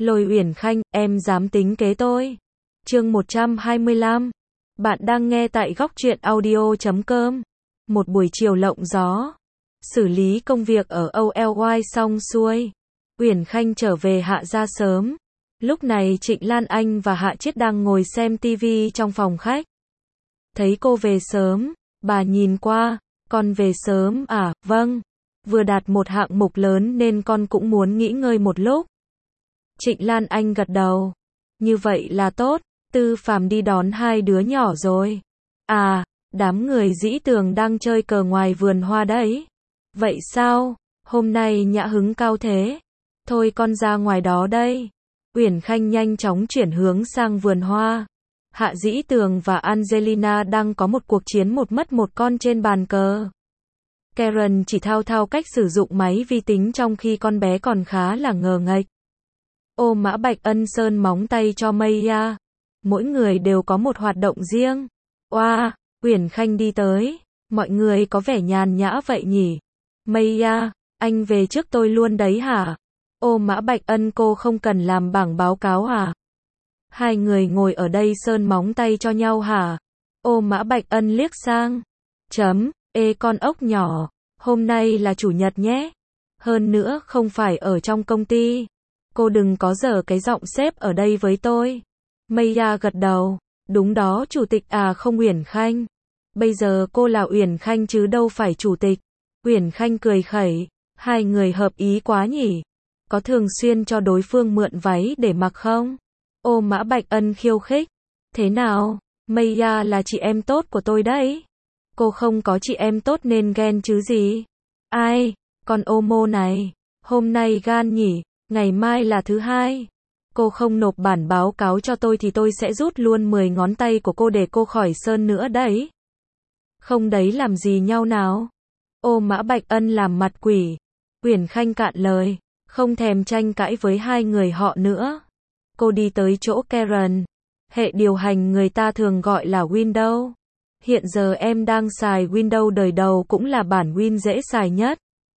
Lôi Uyển Khanh, em dám tính kế tôi. Chương 125. Bạn đang nghe tại góc truyện audio.com. Một buổi chiều lộng gió. Xử lý công việc ở OLY xong xuôi. Uyển Khanh trở về Hạ gia sớm. Lúc này Trịnh Lan Anh và Hạ Chiết đang ngồi xem TV trong phòng khách. Thấy cô về sớm, bà nhìn qua, con về sớm à, vâng. Vừa đạt một hạng mục lớn nên con cũng muốn nghỉ ngơi một lúc. Trịnh Lan Anh gật đầu. Như vậy là tốt, Tư Phàm đi đón hai đứa nhỏ rồi. À, đám người Dĩ Tường đang chơi cờ ngoài vườn hoa đấy. Vậy sao, hôm nay nhã hứng cao thế? Thôi con ra ngoài đó đây. Uyển Khanh nhanh chóng chuyển hướng sang vườn hoa. Hạ Dĩ Tường và Angelina đang có một cuộc chiến một mất một con trên bàn cờ. Karen chỉ thao thao cách sử dụng máy vi tính trong khi con bé còn khá là ngờ nghệch. Ô Mã Bạch Ân sơn móng tay cho Maya. Mỗi người đều có một hoạt động riêng. Oa, Uyển Khanh đi tới. Mọi người có vẻ nhàn nhã vậy nhỉ? Maya, anh về trước tôi luôn đấy hả? Ô Mã Bạch Ân, cô không cần làm bảng báo cáo hả? Hai người ngồi ở đây sơn móng tay cho nhau hả? Ô Mã Bạch Ân liếc sang. Ê con ốc nhỏ, hôm nay là chủ nhật nhé. Hơn nữa không phải ở trong công ty. Cô đừng có giở cái giọng sếp ở đây với tôi. Maya gật đầu. Đúng đó chủ tịch à, không Uyển Khanh. Bây giờ cô là Uyển Khanh chứ đâu phải chủ tịch. Uyển Khanh cười khẩy. Hai người hợp ý quá nhỉ. Có thường xuyên cho đối phương mượn váy để mặc không? Ô Mã Bạch Ân khiêu khích. Thế nào? Maya là chị em tốt của tôi đấy. Cô không có chị em tốt nên ghen chứ gì. Ai? Con ô mô này. Hôm nay gan nhỉ. Ngày mai là thứ hai. Cô không nộp bản báo cáo cho tôi thì tôi sẽ rút luôn 10 ngón tay của cô để cô khỏi sơn nữa đấy. Không đấy làm gì nhau nào. Ô Mã Bạch Ân làm mặt quỷ. Uyển Khanh cạn lời. Không thèm tranh cãi với hai người họ nữa. Cô đi tới chỗ Karen. Hệ điều hành người ta thường gọi là Windows. Hiện giờ em đang xài Windows đời đầu cũng là bản Win dễ xài nhất.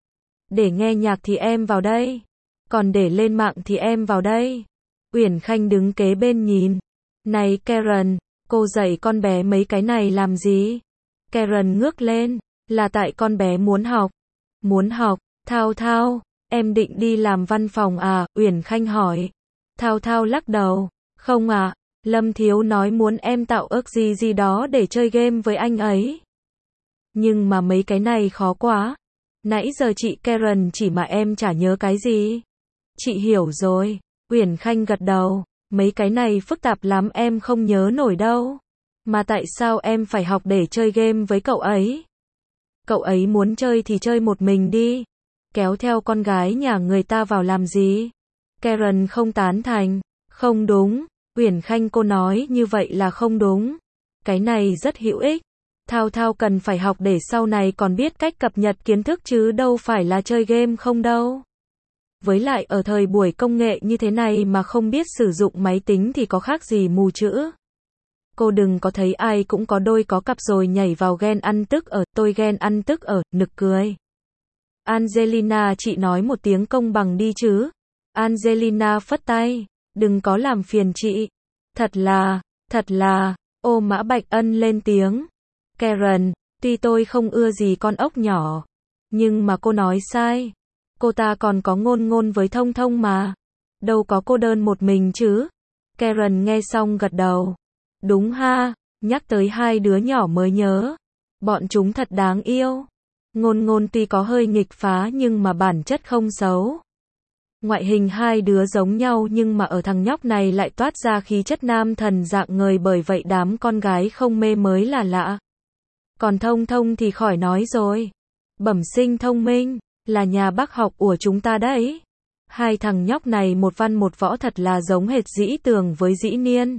Để nghe nhạc thì em vào đây. Còn để lên mạng thì em vào đây. Uyển Khanh đứng kế bên nhìn. Này Karen, cô dạy con bé mấy cái này làm gì? Karen ngước lên. Là tại con bé muốn học. Muốn học, Thao Thao, em định đi làm văn phòng à? Uyển Khanh hỏi. Thao Thao lắc đầu. Không à, Lâm Thiếu nói muốn em tạo ước gì đó để chơi game với anh ấy. Nhưng mà mấy cái này khó quá. Nãy giờ chị Karen chỉ mà em chả nhớ cái gì. Chị hiểu rồi. Uyển Khanh gật đầu. Mấy cái này phức tạp lắm em không nhớ nổi đâu. Mà tại sao em phải học để chơi game với cậu ấy? Cậu ấy muốn chơi thì chơi một mình đi. Kéo theo con gái nhà người ta vào làm gì? Karen không tán thành. Không đúng. Uyển Khanh, cô nói như vậy là không đúng. Cái này rất hữu ích. Thao Thao cần phải học để sau này còn biết cách cập nhật kiến thức chứ đâu phải là chơi game không đâu. Với lại ở thời buổi công nghệ như thế này mà không biết sử dụng máy tính thì có khác gì mù chữ. Cô đừng có thấy ai cũng có đôi có cặp rồi nhảy vào ghen ăn tức ở, tôi ghen ăn tức ở, nực cười. Angelina, chị nói một tiếng công bằng đi chứ. Angelina phất tay. Đừng có làm phiền chị. Thật là, Ô Mã Bạch Ân lên tiếng. Karen, tuy tôi không ưa gì con ốc nhỏ. Nhưng mà cô nói sai. Cô ta còn có ngôn với Thông Thông mà. Đâu có cô đơn một mình chứ. Karen nghe xong gật đầu. Đúng ha, nhắc tới hai đứa nhỏ mới nhớ. Bọn chúng thật đáng yêu. Ngôn tuy có hơi nghịch phá nhưng mà bản chất không xấu. Ngoại hình hai đứa giống nhau nhưng mà ở thằng nhóc này lại toát ra khí chất nam thần dạng người, bởi vậy đám con gái không mê mới là lạ. Còn Thông Thông thì khỏi nói rồi. Bẩm sinh thông minh, là nhà bác học của chúng ta đấy. Hai thằng nhóc này một văn một võ thật là giống hệt Dĩ Tường với Dĩ Niên.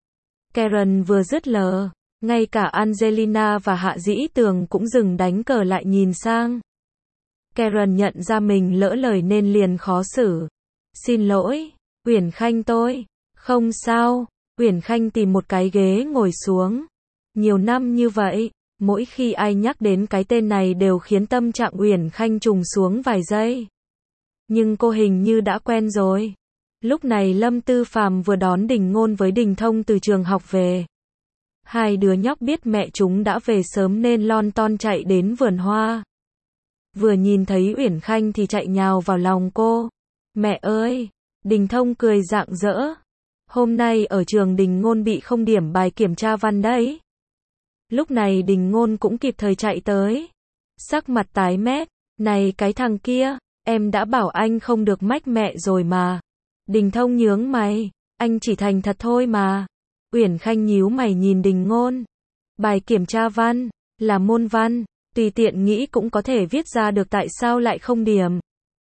Karen vừa dứt lời, ngay cả Angelina và Hạ Dĩ Tường cũng dừng đánh cờ lại nhìn sang. Karen nhận ra mình lỡ lời nên liền khó xử. Xin lỗi, Uyển Khanh tôi. Không sao. Uyển Khanh tìm một cái ghế ngồi xuống. Nhiều năm như vậy, mỗi khi ai nhắc đến cái tên này đều khiến tâm trạng Uyển Khanh trùng xuống vài giây. Nhưng cô hình như đã quen rồi. Lúc này Lâm Tư Phàm vừa đón Đình Ngôn với Đình Thông từ trường học về. Hai đứa nhóc biết mẹ chúng đã về sớm nên lon ton chạy đến vườn hoa. Vừa nhìn thấy Uyển Khanh thì chạy nhào vào lòng cô. Mẹ ơi! Đình Thông cười rạng rỡ. Hôm nay ở trường Đình Ngôn bị không điểm bài kiểm tra văn đấy. Lúc này Đình Ngôn cũng kịp thời chạy tới. Sắc mặt tái mét. Này cái thằng kia, em đã bảo anh không được mách mẹ rồi mà. Đình Thông nhướng mày. Anh chỉ thành thật thôi mà. Uyển Khanh nhíu mày nhìn Đình Ngôn. Bài kiểm tra văn, là môn văn, tùy tiện nghĩ cũng có thể viết ra được tại sao lại không điểm.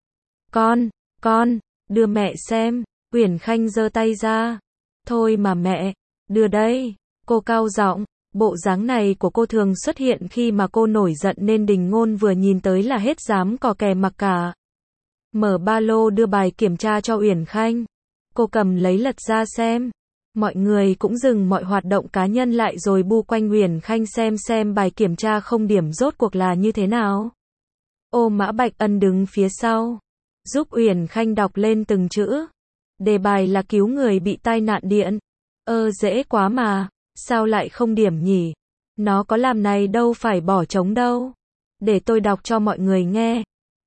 Con, đưa mẹ xem. Uyển Khanh giơ tay ra. Thôi mà mẹ, đưa đây. Cô cao giọng, bộ dáng này của cô thường xuất hiện khi mà cô nổi giận nên Đình Ngôn vừa nhìn tới là hết dám cò kè mặc cả. Mở ba lô đưa bài kiểm tra cho Uyển Khanh. Cô cầm lấy lật ra xem. Mọi người cũng dừng mọi hoạt động cá nhân lại rồi bu quanh Uyển Khanh xem bài kiểm tra không điểm rốt cuộc là như thế nào. Ô Mã Bạch Ân đứng phía sau, giúp Uyển Khanh đọc lên từng chữ. Đề bài là cứu người bị tai nạn điện. Dễ quá mà, sao lại không điểm nhỉ? Nó có làm này đâu phải bỏ trống đâu. Để tôi đọc cho mọi người nghe.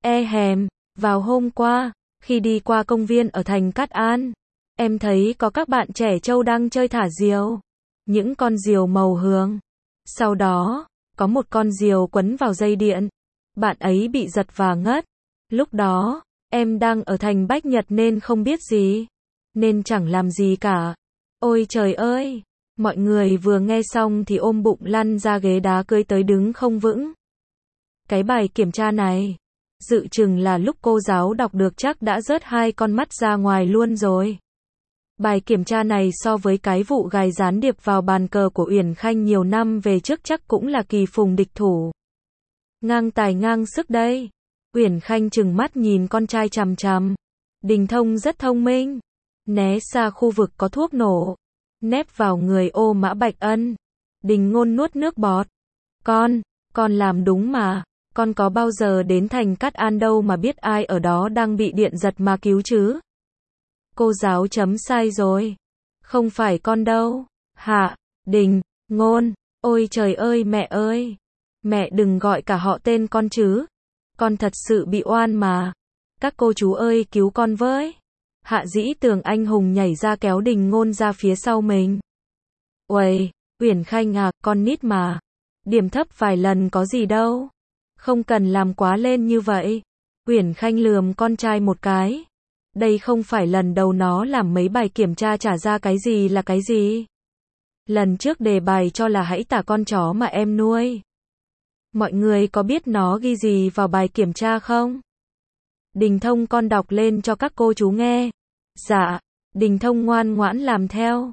Vào hôm qua, khi đi qua công viên ở thành Cát An, em thấy có các bạn trẻ trâu đang chơi thả diều. Những con diều màu hương. Sau đó, có một con diều quấn vào dây điện. Bạn ấy bị giật và ngất. Lúc đó, em đang ở thành Bách Nhật nên không biết gì. Nên chẳng làm gì cả. Ôi trời ơi! Mọi người vừa nghe xong thì ôm bụng lăn ra ghế đá cưới tới đứng không vững. Cái bài kiểm tra này, dự chừng là lúc cô giáo đọc được chắc đã rớt hai con mắt ra ngoài luôn rồi. Bài kiểm tra này so với cái vụ gài gián điệp vào bàn cờ của Uyển Khanh nhiều năm về trước chắc cũng là kỳ phùng địch thủ. Ngang tài ngang sức đây. Uyển Khanh trừng mắt nhìn con trai chằm chằm. Đình Thông rất thông minh. Né xa khu vực có thuốc nổ. Nép vào người Ô Mã Bạch Ân. Đình Ngôn nuốt nước bọt. Con làm đúng mà. Con có bao giờ đến thành Cát An đâu mà biết ai ở đó đang bị điện giật mà cứu chứ. Cô giáo chấm sai rồi. Không phải con đâu. Hạ, Đình, Ngôn. Ôi trời ơi mẹ ơi. Mẹ đừng gọi cả họ tên con chứ. Con thật sự bị oan mà. Các cô chú ơi cứu con với. Hạ Dĩ Tường anh hùng nhảy ra kéo Đình Ngôn ra phía sau mình. Uầy, Uyển Khanh à, con nít mà. Điểm thấp vài lần có gì đâu. Không cần làm quá lên như vậy. Uyển Khanh lườm con trai một cái. Đây không phải lần đầu nó làm mấy bài kiểm tra trả ra cái gì là cái gì. Lần trước đề bài cho là hãy tả con chó mà em nuôi. Mọi người có biết nó ghi gì vào bài kiểm tra không? Đình Thông con đọc lên cho các cô chú nghe. Dạ. Đình Thông ngoan ngoãn làm theo.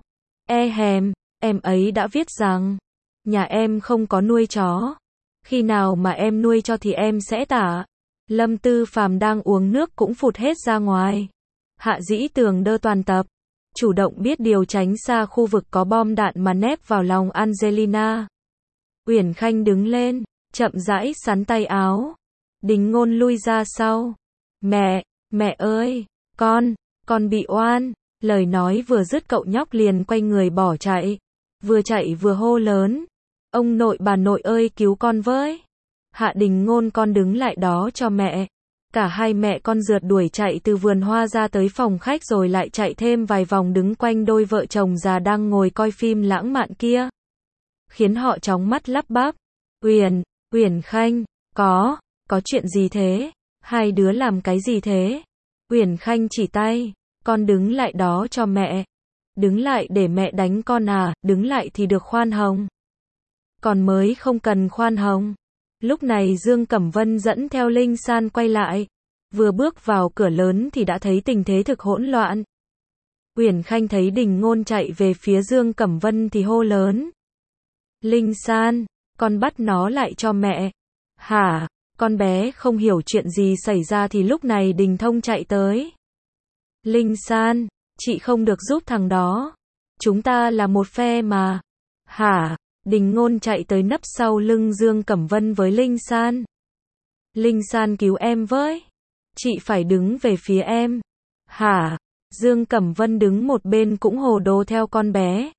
Em ấy đã viết rằng, nhà em không có nuôi chó. Khi nào mà em nuôi cho thì em sẽ tả. Lâm Tư Phàm đang uống nước cũng phụt hết ra ngoài. Hạ Dĩ Tường đơ toàn tập. Chủ động biết điều tránh xa khu vực có bom đạn mà nép vào lòng Angelina. Uyển Khanh đứng lên, chậm rãi xắn tay áo. Đình Ngôn lui ra sau. Mẹ ơi, con bị oan. Lời nói vừa dứt cậu nhóc liền quay người bỏ chạy. Vừa chạy vừa hô lớn. Ông nội bà nội ơi cứu con với. Hạ Đình Ngôn con đứng lại đó cho mẹ. Cả hai mẹ con rượt đuổi chạy từ vườn hoa ra tới phòng khách rồi lại chạy thêm vài vòng đứng quanh đôi vợ chồng già đang ngồi coi phim lãng mạn kia. Khiến họ chóng mắt lắp bắp. Uyển Khanh, có chuyện gì thế? Hai đứa làm cái gì thế? Uyển Khanh chỉ tay. Con đứng lại đó cho mẹ. Đứng lại để mẹ đánh con à, đứng lại thì được khoan hồng. Còn mới không cần khoan hồng. Lúc này Dương Cẩm Vân dẫn theo Linh San quay lại. Vừa bước vào cửa lớn thì đã thấy tình thế thực hỗn loạn. Uyển Khanh thấy Đình Ngôn chạy về phía Dương Cẩm Vân thì hô lớn. Linh San, con bắt nó lại cho mẹ. Hả? Con bé không hiểu chuyện gì xảy ra thì lúc này Đình Thông chạy tới. Linh San, chị không được giúp thằng đó. Chúng ta là một phe mà. Hả? Đình Ngôn chạy tới nấp sau lưng Dương Cẩm Vân với Linh San. Linh San cứu em với. Chị phải đứng về phía em. Hả? Dương Cẩm Vân đứng một bên cũng hồ đồ theo con bé.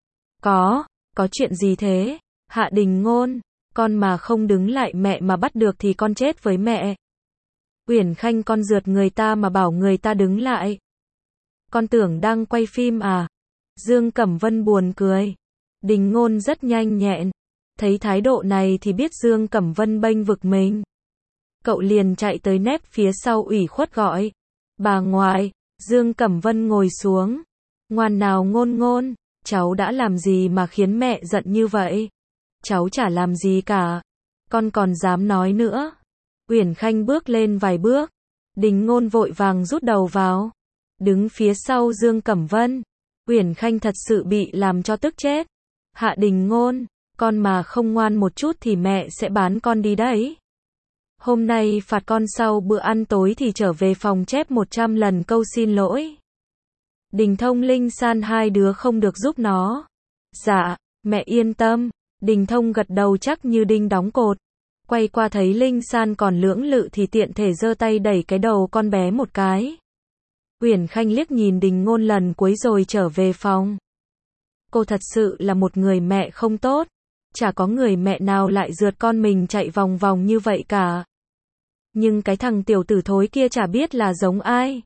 Có chuyện gì thế? Hạ Đình Ngôn, con mà không đứng lại mẹ mà bắt được thì con chết với mẹ. Uyển Khanh, con rượt người ta mà bảo người ta đứng lại. Con tưởng đang quay phim à? Dương Cẩm Vân buồn cười. Đình Ngôn rất nhanh nhẹn. Thấy thái độ này thì biết Dương Cẩm Vân bênh vực mình. Cậu liền chạy tới nép phía sau ủy khuất gọi. Bà ngoại. Dương Cẩm Vân ngồi xuống. Ngoan nào Ngôn, cháu đã làm gì mà khiến mẹ giận như vậy? Cháu chả làm gì cả. Con còn dám nói nữa. Uyển Khanh bước lên vài bước. Đình Ngôn vội vàng rút đầu vào. Đứng phía sau Dương Cẩm Vân. Uyển Khanh thật sự bị làm cho tức chết. Hạ Đình Ngôn, con mà không ngoan một chút thì mẹ sẽ bán con đi đấy. Hôm nay phạt con sau bữa ăn tối thì trở về phòng chép 100 lần câu xin lỗi. Đình Thông, Linh San hai đứa không được giúp nó. Dạ, mẹ yên tâm. Đình Thông gật đầu chắc như đinh đóng cột. Quay qua thấy Linh San còn lưỡng lự thì tiện thể giơ tay đẩy cái đầu con bé một cái. Uyển Khanh liếc nhìn Đình Ngôn lần cuối rồi trở về phòng. Cô thật sự là một người mẹ không tốt. Chả có người mẹ nào lại rượt con mình chạy vòng vòng như vậy cả. Nhưng cái thằng tiểu tử thối kia chả biết là giống ai.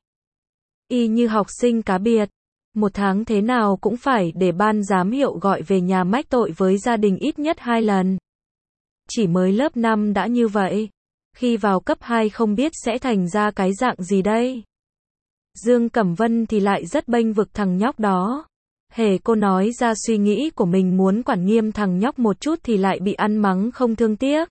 Y như học sinh cá biệt. Một tháng thế nào cũng phải để ban giám hiệu gọi về nhà mách tội với gia đình ít nhất 2 lần. Chỉ mới lớp 5 đã như vậy. Khi vào cấp 2 không biết sẽ thành ra cái dạng gì đây. Dương Cẩm Vân thì lại rất bênh vực thằng nhóc đó. Hễ cô nói ra suy nghĩ của mình muốn quản nghiêm thằng nhóc một chút thì lại bị ăn mắng không thương tiếc.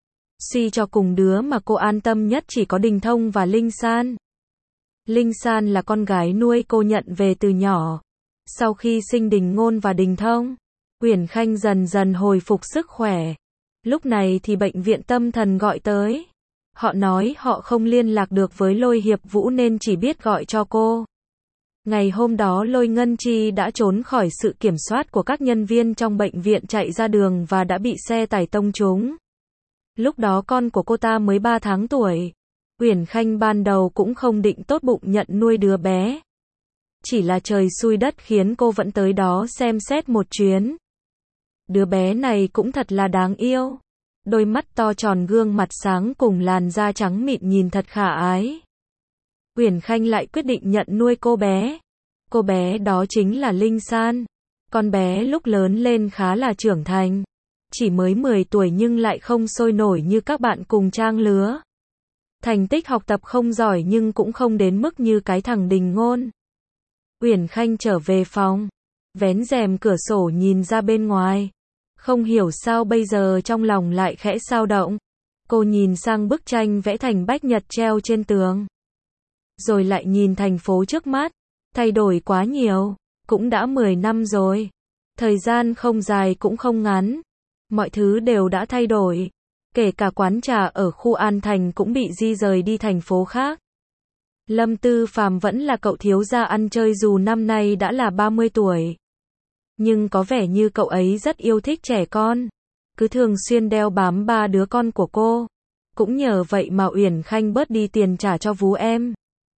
Suy cho cùng đứa mà cô an tâm nhất chỉ có Đình Thông và Linh San. Linh San là con gái nuôi cô nhận về từ nhỏ. Sau khi sinh Đình Ngôn và Đình Thông, Uyển Khanh dần dần hồi phục sức khỏe. Lúc này thì bệnh viện tâm thần gọi tới. Họ nói họ không liên lạc được với Lôi Hiệp Vũ nên chỉ biết gọi cho cô. Ngày hôm đó Lôi Ngân Chi đã trốn khỏi sự kiểm soát của các nhân viên trong bệnh viện chạy ra đường và đã bị xe tải tông trúng. Lúc đó con của cô ta mới 3 tháng tuổi. Uyển Khanh ban đầu cũng không định tốt bụng nhận nuôi đứa bé. Chỉ là trời xui đất khiến cô vẫn tới đó xem xét một chuyến. Đứa bé này cũng thật là đáng yêu. Đôi mắt to tròn, gương mặt sáng cùng làn da trắng mịn nhìn thật khả ái. Uyển Khanh lại quyết định nhận nuôi cô bé. Cô bé đó chính là Linh San. Con bé lúc lớn lên khá là trưởng thành. Chỉ mới 10 tuổi nhưng lại không sôi nổi như các bạn cùng trang lứa. Thành tích học tập không giỏi nhưng cũng không đến mức như cái thằng Đình Ngôn. Uyển Khanh trở về phòng. Vén rèm cửa sổ nhìn ra bên ngoài. Không hiểu sao bây giờ trong lòng lại khẽ xao động. Cô nhìn sang bức tranh vẽ thành bách nhật treo trên tường. Rồi lại nhìn thành phố trước mắt. Thay đổi quá nhiều. Cũng đã 10 năm rồi. Thời gian không dài cũng không ngắn. Mọi thứ đều đã thay đổi. Kể cả quán trà ở khu An Thành cũng bị di rời đi thành phố khác. Lâm Tư Phàm vẫn là cậu thiếu gia ăn chơi dù năm nay đã là 30 tuổi. Nhưng có vẻ như cậu ấy rất yêu thích trẻ con. Cứ thường xuyên đeo bám 3 đứa con của cô. Cũng nhờ vậy mà Uyển Khanh bớt đi tiền trả cho vú em.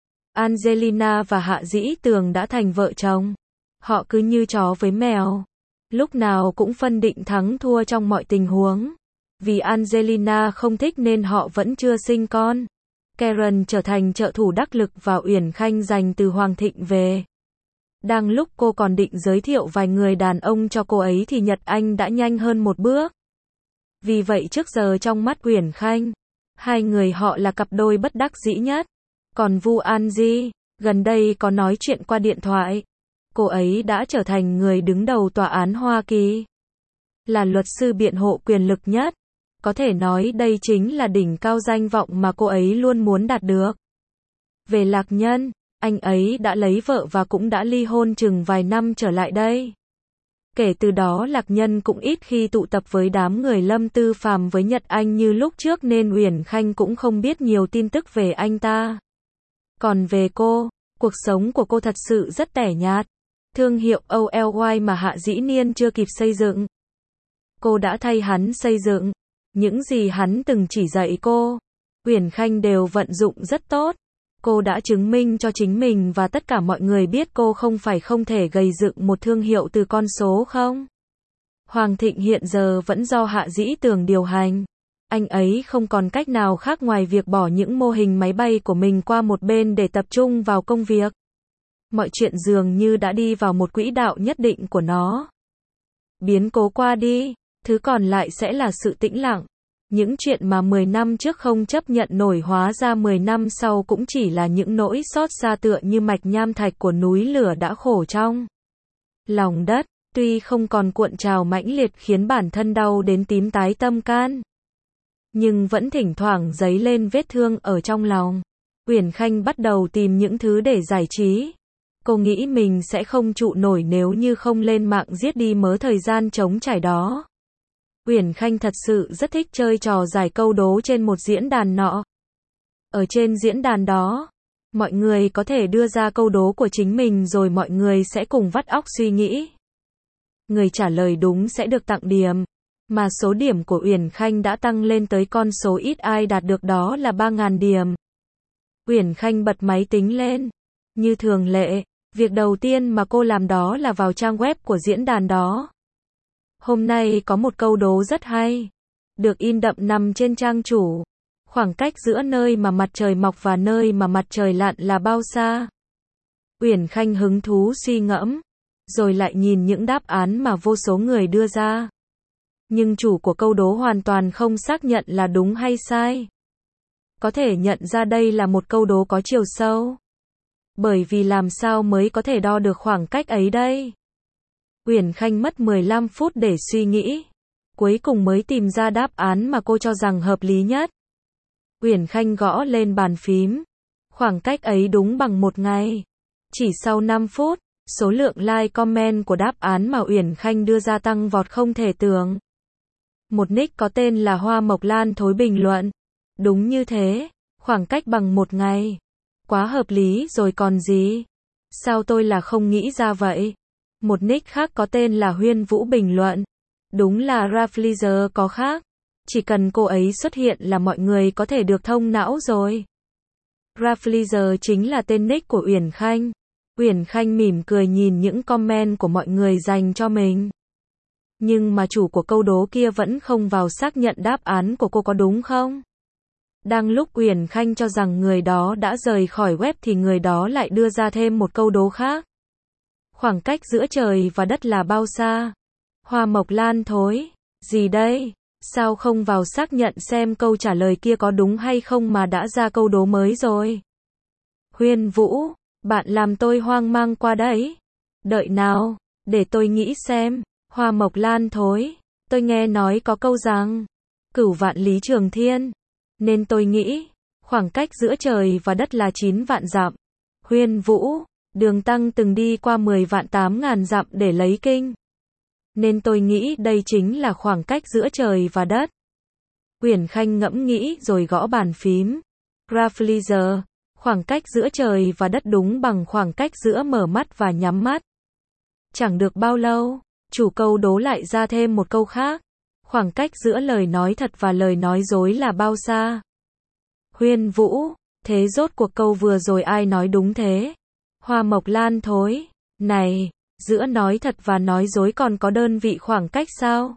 Angelina và Hạ Dĩ Tường đã thành vợ chồng. Họ cứ như chó với mèo. Lúc nào cũng phân định thắng thua trong mọi tình huống. Vì Angelina không thích nên họ vẫn chưa sinh con. Karen trở thành trợ thủ đắc lực và Uyển Khanh giành từ Hoàng Thịnh về. Đang lúc cô còn định giới thiệu vài người đàn ông cho cô ấy thì Nhật Anh đã nhanh hơn một bước. Vì vậy trước giờ trong mắt Uyển Khanh, hai người họ là cặp đôi bất đắc dĩ nhất. Còn Vu An Di, gần đây có nói chuyện qua điện thoại. Cô ấy đã trở thành người đứng đầu tòa án Hoa Kỳ. Là luật sư biện hộ quyền lực nhất. Có thể nói đây chính là đỉnh cao danh vọng mà cô ấy luôn muốn đạt được. Về Lạc Nhân, anh ấy đã lấy vợ và cũng đã ly hôn chừng vài năm trở lại đây. Kể từ đó Lạc Nhân cũng ít khi tụ tập với đám người Lâm Tư Phàm với Nhật Anh như lúc trước nên Uyển Khanh cũng không biết nhiều tin tức về anh ta. Còn về cô, cuộc sống của cô thật sự rất tẻ nhạt. Thương hiệu OLY mà Hạ Dĩ Niên chưa kịp xây dựng. Cô đã thay hắn xây dựng. Những gì hắn từng chỉ dạy cô, Uyển Khanh đều vận dụng rất tốt. Cô đã chứng minh cho chính mình và tất cả mọi người biết cô không phải không thể gây dựng một thương hiệu từ con số không. Hoàng Thịnh hiện giờ vẫn do Hạ Dĩ Tường điều hành. Anh ấy không còn cách nào khác ngoài việc bỏ những mô hình máy bay của mình qua một bên để tập trung vào công việc. Mọi chuyện dường như đã đi vào một quỹ đạo nhất định của nó. Biến cố qua đi, thứ còn lại sẽ là sự tĩnh lặng. Những chuyện mà 10 năm trước không chấp nhận nổi hóa ra 10 năm sau cũng chỉ là những nỗi xót xa tựa như mạch nham thạch của núi lửa đã khổ trong lòng đất, tuy không còn cuộn trào mãnh liệt khiến bản thân đau đến tím tái tâm can, nhưng vẫn thỉnh thoảng dấy lên vết thương ở trong lòng. Uyển Khanh bắt đầu tìm những thứ để giải trí. Cô nghĩ mình sẽ không trụ nổi nếu như không lên mạng giết đi mớ thời gian trống trải đó. Uyển Khanh thật sự rất thích chơi trò giải câu đố trên một diễn đàn nọ. Ở trên diễn đàn đó, mọi người có thể đưa ra câu đố của chính mình rồi mọi người sẽ cùng vắt óc suy nghĩ. Người trả lời đúng sẽ được tặng điểm, mà số điểm của Uyển Khanh đã tăng lên tới con số ít ai đạt được, đó là 3.000 điểm. Uyển Khanh bật máy tính lên. Như thường lệ, việc đầu tiên mà cô làm đó là vào trang web của diễn đàn đó. Hôm nay có một câu đố rất hay, được in đậm nằm trên trang chủ. Khoảng cách giữa nơi mà mặt trời mọc và nơi mà mặt trời lặn là bao xa? Uyển Khanh hứng thú suy ngẫm, rồi lại nhìn những đáp án mà vô số người đưa ra. Nhưng chủ của câu đố hoàn toàn không xác nhận là đúng hay sai. Có thể nhận ra đây là một câu đố có chiều sâu. Bởi vì làm sao mới có thể đo được khoảng cách ấy đây? Uyển Khanh mất 15 phút để suy nghĩ. Cuối cùng mới tìm ra đáp án mà cô cho rằng hợp lý nhất. Uyển Khanh gõ lên bàn phím. Khoảng cách ấy đúng bằng một ngày. Chỉ sau 5 phút, số lượng like comment của đáp án mà Uyển Khanh đưa ra tăng vọt không thể tưởng. Một nick có tên là Hoa Mộc Lan Thối bình luận. Đúng như thế, khoảng cách bằng một ngày. Quá hợp lý rồi còn gì? Sao tôi là không nghĩ ra vậy? Một nick khác có tên là Huyên Vũ bình luận. Đúng là Raffleisure có khác. Chỉ cần cô ấy xuất hiện là mọi người có thể được thông não rồi. Raffleisure chính là tên nick của Uyển Khanh. Uyển Khanh mỉm cười nhìn những comment của mọi người dành cho mình. Nhưng mà chủ của câu đố kia vẫn không vào xác nhận đáp án của cô có đúng không? Đang lúc Uyển Khanh cho rằng người đó đã rời khỏi web thì người đó lại đưa ra thêm một câu đố khác. Khoảng cách giữa trời và đất là bao xa? Hoa Mộc Lan Thối. Gì đây? Sao không vào xác nhận xem câu trả lời kia có đúng hay không mà đã ra câu đố mới rồi? Huyên Vũ, bạn làm tôi hoang mang qua đấy. Đợi nào, để tôi nghĩ xem. Hoa Mộc Lan Thối. Tôi nghe nói có câu rằng cửu vạn lý trường thiên. Nên tôi nghĩ khoảng cách giữa trời và đất là 9 vạn dặm. Huyên Vũ, Đường Tăng từng đi qua 10 vạn 8.000 dặm để lấy kinh. Nên tôi nghĩ đây chính là khoảng cách giữa trời và đất. Uyển Khanh ngẫm nghĩ rồi gõ bàn phím. Raffleisure, khoảng cách giữa trời và đất đúng bằng khoảng cách giữa mở mắt và nhắm mắt. Chẳng được bao lâu, chủ câu đố lại ra thêm một câu khác. Khoảng cách giữa lời nói thật và lời nói dối là bao xa? Huyên Vũ, thế rốt cuộc câu vừa rồi ai nói đúng thế? Hoa Mộc Lan Thối, này, giữa nói thật và nói dối còn có đơn vị khoảng cách sao?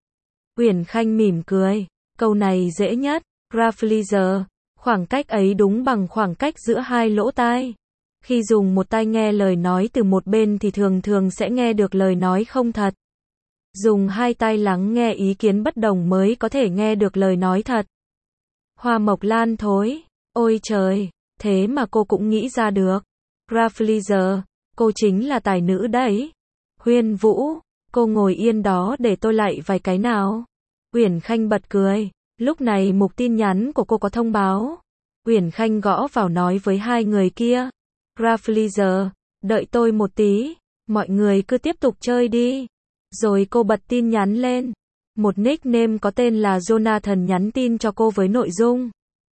Uyển Khanh mỉm cười, câu này dễ nhất. Raffleisure, khoảng cách ấy đúng bằng khoảng cách giữa hai lỗ tai. Khi dùng một tai nghe lời nói từ một bên thì thường thường sẽ nghe được lời nói không thật. Dùng hai tai lắng nghe ý kiến bất đồng mới có thể nghe được lời nói thật. Hoa Mộc Lan Thối, ôi trời, thế mà cô cũng nghĩ ra được. Raffleisure, cô chính là tài nữ đấy. Huyên Vũ, cô ngồi yên đó để tôi lại vài cái nào. Uyển Khanh bật cười, lúc này mục tin nhắn của cô có thông báo. Uyển Khanh gõ vào nói với hai người kia. Raffleisure, đợi tôi một tí, mọi người cứ tiếp tục chơi đi. Rồi cô bật tin nhắn lên. Một nickname có tên là Jonathan nhắn tin cho cô với nội dung: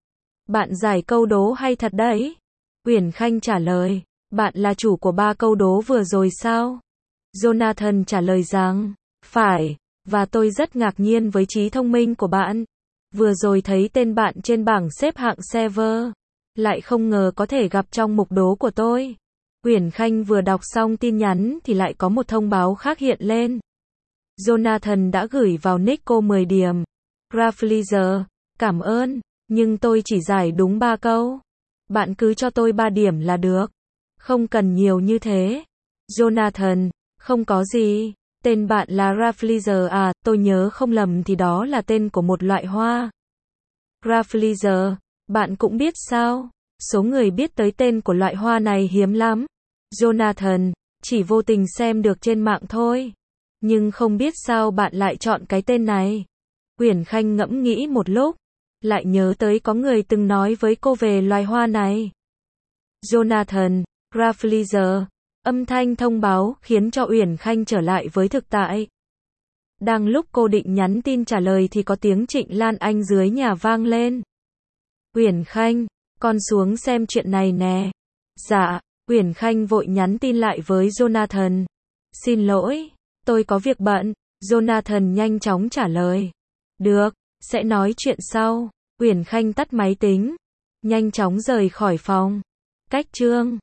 bạn giải câu đố hay thật đấy. Uyển Khanh trả lời, bạn là chủ của 3 câu đố vừa rồi sao? Jonathan trả lời rằng, phải, và tôi rất ngạc nhiên với trí thông minh của bạn. Vừa rồi thấy tên bạn trên bảng xếp hạng server. lại không ngờ có thể gặp trong mục đố của tôi. Uyển Khanh vừa đọc xong tin nhắn thì lại có một thông báo khác hiện lên. Jonathan đã gửi vào nick cô 10 điểm. Raffleisure, cảm ơn, nhưng tôi chỉ giải đúng 3 câu. Bạn cứ cho tôi 3 điểm là được. Không cần nhiều như thế. Jonathan, không có gì. Tên bạn là Raffleisure à, tôi nhớ không lầm thì đó là tên của một loại hoa. Raffleisure, bạn cũng biết sao? Số người biết tới tên của loại hoa này hiếm lắm. Jonathan, chỉ vô tình xem được trên mạng thôi. Nhưng không biết sao bạn lại chọn cái tên này. Uyển Khanh ngẫm nghĩ một lúc, lại nhớ tới có người từng nói với cô về loài hoa này. Jonathan, Raffleisure, âm thanh thông báo khiến cho Uyển Khanh trở lại với thực tại. Đang lúc cô định nhắn tin trả lời thì có tiếng Trịnh Lan Anh dưới nhà vang lên. Uyển Khanh, con xuống xem chuyện này nè. Dạ, Uyển Khanh vội nhắn tin lại với Jonathan. Xin lỗi, tôi có việc bận. Jonathan nhanh chóng trả lời. Được, sẽ nói chuyện sau. Uyển Khanh tắt máy tính, nhanh chóng rời khỏi phòng. Cách chương